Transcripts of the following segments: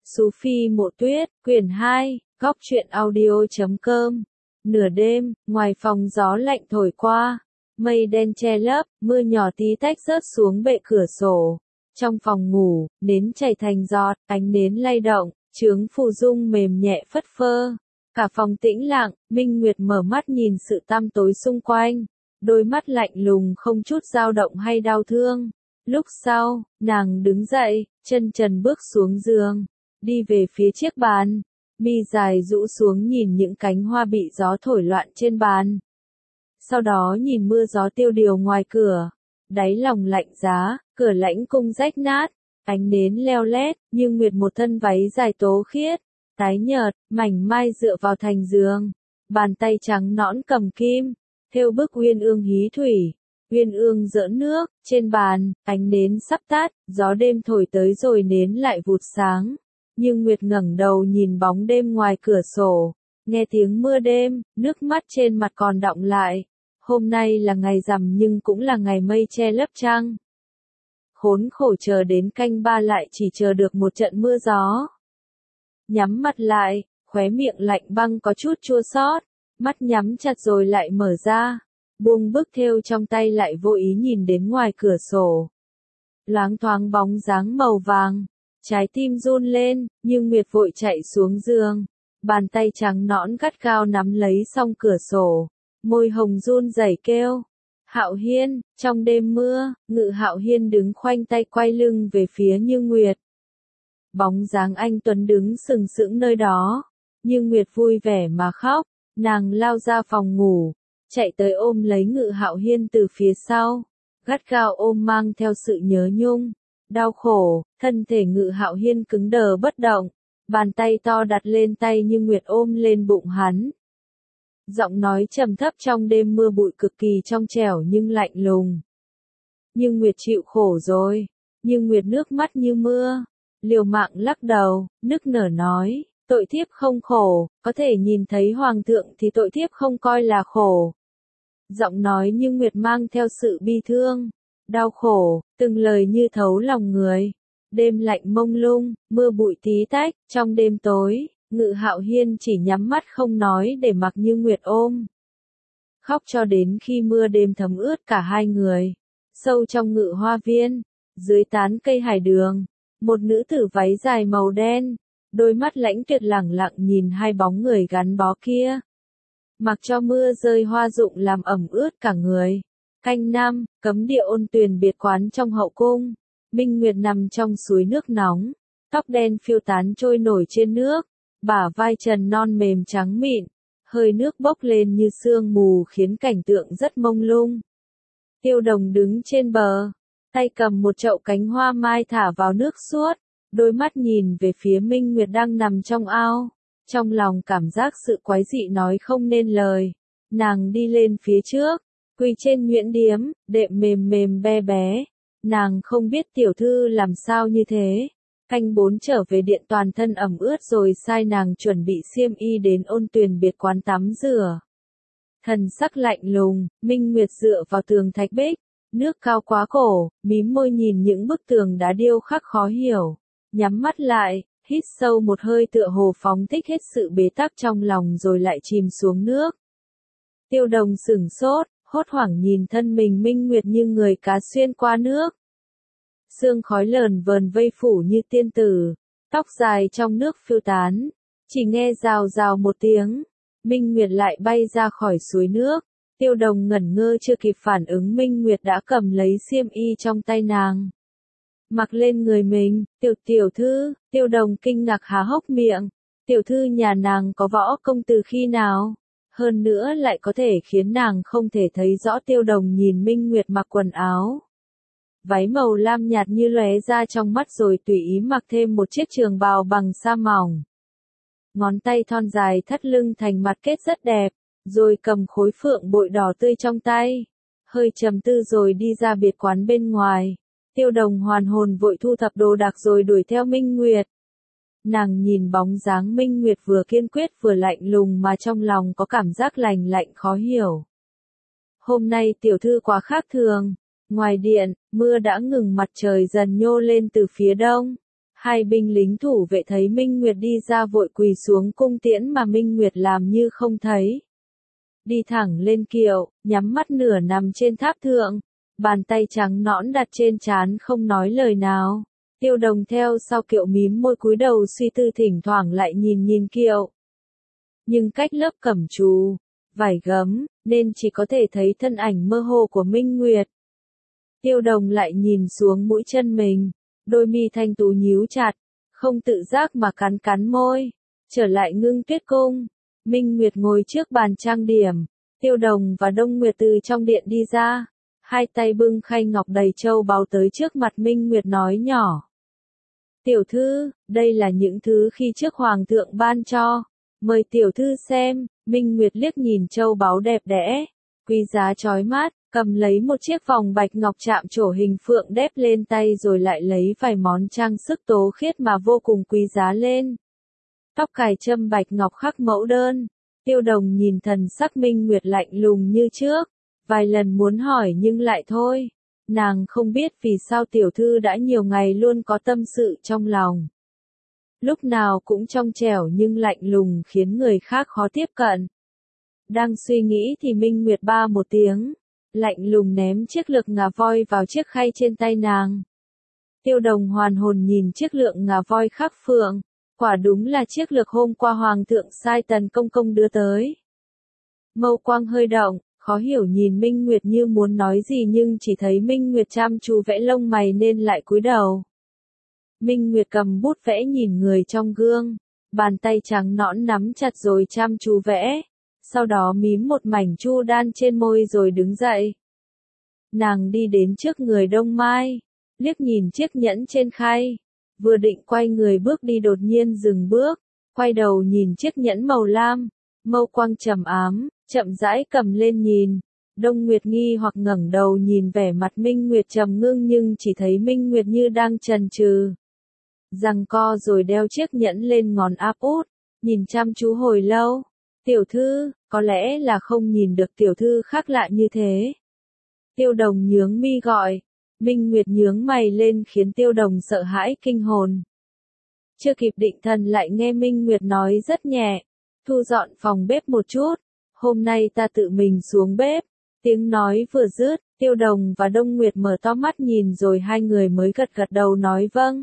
Sú Phi Mộ Tuyết, quyển 2, góc truyện audio.com. Nửa đêm, ngoài phòng gió lạnh thổi qua, mây đen che lấp, mưa nhỏ tí tách rớt xuống bệ cửa sổ. Trong phòng ngủ, nến chảy thành giọt, ánh nến lay động, chướng phù dung mềm nhẹ phất phơ. Cả phòng tĩnh lặng, Minh Nguyệt mở mắt nhìn sự tăm tối xung quanh, đôi mắt lạnh lùng không chút dao động hay đau thương. Lúc sau, nàng đứng dậy, chân trần bước xuống giường, đi về phía chiếc bàn, mi dài rũ xuống nhìn những cánh hoa bị gió thổi loạn trên bàn. Sau đó nhìn mưa gió tiêu điều ngoài cửa, đáy lòng lạnh giá, cửa lãnh cung rách nát, ánh nến leo lét, như Nguyệt một thân váy dài tố khiết, tái nhợt, mảnh mai dựa vào thành giường, bàn tay trắng nõn cầm kim, thêu bức uyên ương hí thủy. Uyên ương giỡn nước, trên bàn, ánh nến sắp tắt, gió đêm thổi tới rồi nến lại vụt sáng. Nhưng Nguyệt ngẩng đầu nhìn bóng đêm ngoài cửa sổ, nghe tiếng mưa đêm, nước mắt trên mặt còn đọng lại. Hôm nay là ngày rằm nhưng cũng là ngày mây che lấp trăng. Khốn khổ chờ đến canh ba lại chỉ chờ được một trận mưa gió. Nhắm mặt lại, khóe miệng lạnh băng có chút chua xót, mắt nhắm chặt rồi lại mở ra. Buông bức thêu trong tay lại vô ý nhìn đến ngoài cửa sổ. Loáng thoáng bóng dáng màu vàng, trái tim run lên, nhưng Nguyệt vội chạy xuống giường. Bàn tay trắng nõn gắt gao nắm lấy song cửa sổ, môi hồng run rẩy kêu. Hạo Hiên, trong đêm mưa, Ngự Hạo Hiên đứng khoanh tay quay lưng về phía Như Nguyệt. Bóng dáng anh tuấn đứng sừng sững nơi đó, Như Nguyệt vui vẻ mà khóc, nàng lao ra phòng ngủ. Chạy tới ôm lấy Ngự Hạo Hiên từ phía sau, gắt gao ôm mang theo sự nhớ nhung, đau khổ, thân thể Ngự Hạo Hiên cứng đờ bất động, bàn tay to đặt lên tay Như Nguyệt ôm lên bụng hắn. Giọng nói trầm thấp trong đêm mưa bụi cực kỳ trong trẻo nhưng lạnh lùng. Như Nguyệt chịu khổ rồi, Như Nguyệt nước mắt như mưa, liều mạng lắc đầu, nức nở nói. Tội thiếp không khổ, có thể nhìn thấy hoàng thượng thì tội thiếp không coi là khổ. Giọng nói Như Nguyệt mang theo sự bi thương, đau khổ, từng lời như thấu lòng người. Đêm lạnh mông lung, mưa bụi tí tách, trong đêm tối, Ngự Hạo Hiên chỉ nhắm mắt không nói để mặc Như Nguyệt ôm. Khóc cho đến khi mưa đêm thấm ướt cả hai người. Sâu trong Ngự Hoa Viên, dưới tán cây hải đường, một nữ tử váy dài màu đen. Đôi mắt lãnh tuyệt lẳng lặng nhìn hai bóng người gắn bó kia. Mặc cho mưa rơi hoa rụng làm ẩm ướt cả người. Canh 5, cấm địa ôn tuyền biệt quán trong hậu cung. Minh Nguyệt nằm trong suối nước nóng. Tóc đen phiêu tán trôi nổi trên nước. Bả vai trần non mềm trắng mịn. Hơi nước bốc lên như sương mù khiến cảnh tượng rất mông lung. Tiêu Đồng đứng trên bờ. Tay cầm một chậu cánh hoa mai thả vào nước suốt. Đôi mắt nhìn về phía Minh Nguyệt đang nằm trong ao, trong lòng cảm giác sự quái dị nói không nên lời. Nàng đi lên phía trước, quỳ trên nhuyễn điếm, đệm mềm mềm be bé. Nàng không biết tiểu thư làm sao như thế. Canh 4 trở về điện toàn thân ẩm ướt rồi sai nàng chuẩn bị xiêm y đến ôn tuyền biệt quán tắm rửa. Thần sắc lạnh lùng, Minh Nguyệt dựa vào tường thạch bích, nước cao quá cổ, mím môi nhìn những bức tường đá điêu khắc khó hiểu. Nhắm mắt lại, hít sâu một hơi tựa hồ phóng thích hết sự bế tắc trong lòng rồi lại chìm xuống nước. Tiêu Đồng sửng sốt, hốt hoảng nhìn thân mình Minh Nguyệt như người cá xuyên qua nước. Sương khói lờn vờn vây phủ như tiên tử, tóc dài trong nước phiêu tán, chỉ nghe rào rào một tiếng, Minh Nguyệt lại bay ra khỏi suối nước. Tiêu Đồng ngẩn ngơ chưa kịp phản ứng Minh Nguyệt đã cầm lấy xiêm y trong tay nàng. Mặc lên người mình, tiểu thư, Tiêu Đồng kinh ngạc há hốc miệng, tiểu thư nhà nàng có võ công từ khi nào? Hơn nữa lại có thể khiến nàng không thể thấy rõ. Tiêu Đồng nhìn Minh Nguyệt mặc quần áo. Váy màu lam nhạt như lóe ra trong mắt rồi tùy ý mặc thêm một chiếc trường bào bằng sa mỏng. Ngón tay thon dài thắt lưng thành mặt kết rất đẹp, rồi cầm khối phượng bội đỏ tươi trong tay. Hơi trầm tư rồi đi ra biệt quán bên ngoài. Tiêu Đồng hoàn hồn vội thu thập đồ đạc rồi đuổi theo Minh Nguyệt. Nàng nhìn bóng dáng Minh Nguyệt vừa kiên quyết vừa lạnh lùng mà trong lòng có cảm giác lạnh lạnh khó hiểu. Hôm nay tiểu thư quá khác thường. Ngoài điện, mưa đã ngừng, mặt trời dần nhô lên từ phía đông. Hai binh lính thủ vệ thấy Minh Nguyệt đi ra vội quỳ xuống cung tiễn mà Minh Nguyệt làm như không thấy. Đi thẳng lên kiệu, nhắm mắt nửa nằm trên tháp thượng, bàn tay trắng nõn đặt trên trán không nói lời nào. Tiêu Đồng theo sau kiệu mím môi cúi đầu suy tư, thỉnh thoảng lại nhìn kiệu. Nhưng cách lớp cẩm trù, vải gấm, nên chỉ có thể thấy thân ảnh mơ hồ của Minh Nguyệt. Tiêu Đồng lại nhìn xuống mũi chân mình, đôi mi thanh tú nhíu chặt, không tự giác mà cắn môi. Trở lại Ngưng Tuyết Cung, Minh Nguyệt ngồi trước bàn trang điểm, Tiêu Đồng và Đông Nguyệt từ trong điện đi ra, hai tay bưng khay ngọc đầy châu báu tới trước mặt Minh Nguyệt nói nhỏ. Tiểu thư, đây là những thứ khi trước hoàng thượng ban cho, mời tiểu thư xem. Minh Nguyệt liếc nhìn châu báu đẹp đẽ, quý giá chói mắt, cầm lấy một chiếc vòng bạch ngọc chạm trổ hình phượng đép lên tay rồi lại lấy vài món trang sức tố khiết mà vô cùng quý giá lên. Tóc cài châm bạch ngọc khắc mẫu đơn. Tiêu Đồng nhìn thần sắc Minh Nguyệt lạnh lùng như trước, vài lần muốn hỏi nhưng lại thôi. Nàng không biết vì sao tiểu thư đã nhiều ngày luôn có tâm sự trong lòng. Lúc nào cũng trong trẻo nhưng lạnh lùng khiến người khác khó tiếp cận. Đang suy nghĩ thì Minh Nguyệt ba một tiếng, lạnh lùng ném chiếc lược ngà voi vào chiếc khay trên tay nàng. Tiêu Đồng hoàn hồn nhìn chiếc lượng ngà voi khắc phượng, quả đúng là chiếc lược hôm qua hoàng thượng sai Tần Công Công đưa tới. Mâu quang hơi động, khó hiểu nhìn Minh Nguyệt như muốn nói gì nhưng chỉ thấy Minh Nguyệt chăm chú vẽ lông mày nên lại cúi đầu. Minh Nguyệt cầm bút vẽ nhìn người trong gương, bàn tay trắng nõn nắm chặt rồi chăm chú vẽ, sau đó mím một mảnh chu đan trên môi rồi đứng dậy. Nàng đi đến trước người Đông Mai, liếc nhìn chiếc nhẫn trên khay, vừa định quay người bước đi đột nhiên dừng bước, quay đầu nhìn chiếc nhẫn màu lam, mâu quang trầm ám, chậm rãi cầm lên nhìn. Đông Nguyệt nghi hoặc ngẩng đầu nhìn vẻ mặt Minh Nguyệt trầm ngưng nhưng chỉ thấy Minh Nguyệt như đang chần chừ. Giằng co rồi đeo chiếc nhẫn lên ngón áp út, nhìn chăm chú hồi lâu. Tiểu thư, có lẽ là không nhìn được tiểu thư khác lạ như thế. Tiêu Đồng nhướng mi gọi. Minh Nguyệt nhướng mày lên khiến Tiêu Đồng sợ hãi kinh hồn. Chưa kịp định thần lại nghe Minh Nguyệt nói rất nhẹ. Thu dọn phòng bếp một chút. Hôm nay ta tự mình xuống bếp. Tiếng nói vừa dứt, Tiêu Đồng và Đông Nguyệt mở to mắt nhìn rồi hai người mới gật đầu nói vâng.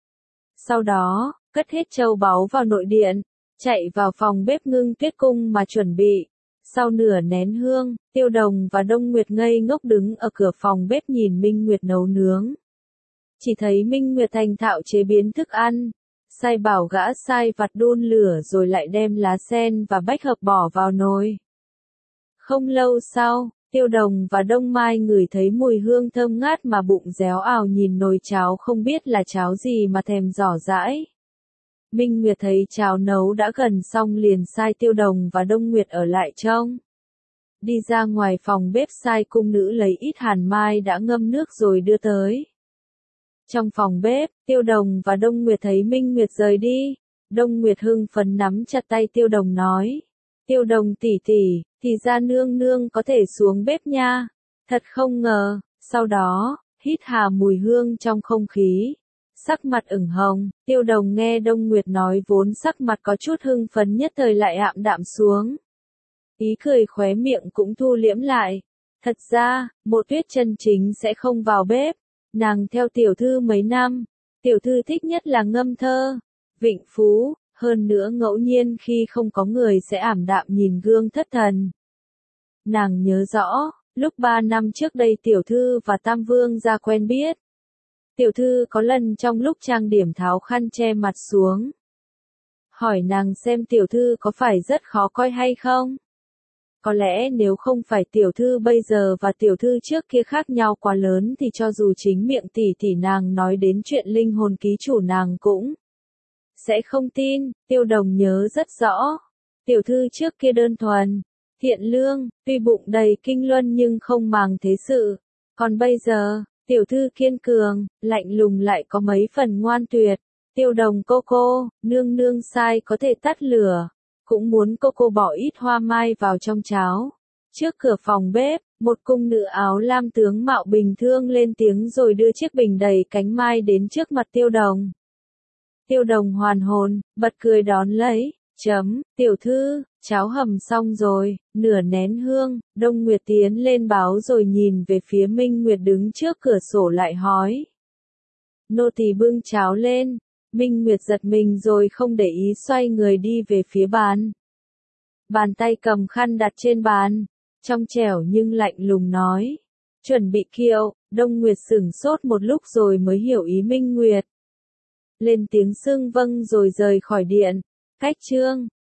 Sau đó, cất hết châu báu vào nội điện, chạy vào phòng bếp Ngưng Tuyết Cung mà chuẩn bị. Sau nửa nén hương, Tiêu Đồng và Đông Nguyệt ngây ngốc đứng ở cửa phòng bếp nhìn Minh Nguyệt nấu nướng. Chỉ thấy Minh Nguyệt thành thạo chế biến thức ăn, sai bảo gã sai vặt đun lửa rồi lại đem lá sen và bách hợp bỏ vào nồi. Không lâu sau, Tiêu Đồng và Đông Mai ngửi thấy mùi hương thơm ngát mà bụng réo ào nhìn nồi cháo không biết là cháo gì mà thèm dò dãi. Minh Nguyệt thấy cháo nấu đã gần xong liền sai Tiêu Đồng và Đông Nguyệt ở lại trông. Đi ra ngoài phòng bếp sai cung nữ lấy ít hàn mai đã ngâm nước rồi đưa tới. Trong phòng bếp, Tiêu Đồng và Đông Nguyệt thấy Minh Nguyệt rời đi. Đông Nguyệt hưng phấn nắm chặt tay Tiêu Đồng nói. Tiêu Đồng tỷ tỷ, thì ra nương nương có thể xuống bếp nha. Thật không ngờ. Sau đó, hít hà mùi hương trong không khí. Sắc mặt ửng hồng, Tiêu Đồng nghe Đông Nguyệt nói vốn sắc mặt có chút hưng phấn nhất thời lại ảm đạm xuống. Ý cười khóe miệng cũng thu liễm lại. Thật ra, Mộ Tuyết chân chính sẽ không vào bếp. Nàng theo tiểu thư mấy năm, tiểu thư thích nhất là ngâm thơ, vịnh phú, hơn nữa ngẫu nhiên khi không có người sẽ ảm đạm nhìn gương thất thần. Nàng nhớ rõ, lúc 3 năm trước đây tiểu thư và Tam Vương ra quen biết. Tiểu thư có lần trong lúc trang điểm tháo khăn che mặt xuống. Hỏi nàng xem tiểu thư có phải rất khó coi hay không? Có lẽ nếu không phải tiểu thư bây giờ và tiểu thư trước kia khác nhau quá lớn thì cho dù chính miệng tỷ tỷ nàng nói đến chuyện linh hồn ký chủ nàng cũng sẽ không tin. Tiêu Đồng nhớ rất rõ. Tiểu thư trước kia đơn thuần, thiện lương, tuy bụng đầy kinh luân nhưng không màng thế sự. Còn bây giờ, tiểu thư kiên cường, lạnh lùng lại có mấy phần ngoan tuyệt. Tiêu Đồng cô, nương nương sai có thể tắt lửa. Cũng muốn cô bỏ ít hoa mai vào trong cháo. Trước cửa phòng bếp, một cung nữ áo lam tướng mạo bình thường lên tiếng rồi đưa chiếc bình đầy cánh mai đến trước mặt Tiêu Đồng. Tiêu Đồng hoàn hồn, bật cười đón lấy. Tiểu thư, cháo hầm xong rồi, nửa nén hương, Đông Nguyệt tiến lên báo rồi nhìn về phía Minh Nguyệt đứng trước cửa sổ lại hỏi. Nô tỳ bưng cháo lên, Minh Nguyệt giật mình rồi không để ý xoay người đi về phía bàn. Bàn tay cầm khăn đặt trên bàn, trong trẻo nhưng lạnh lùng nói. Chuẩn bị kiệu, Đông Nguyệt sửng sốt một lúc rồi mới hiểu ý Minh Nguyệt. Lên tiếng xưng vâng rồi rời khỏi điện. Cách chương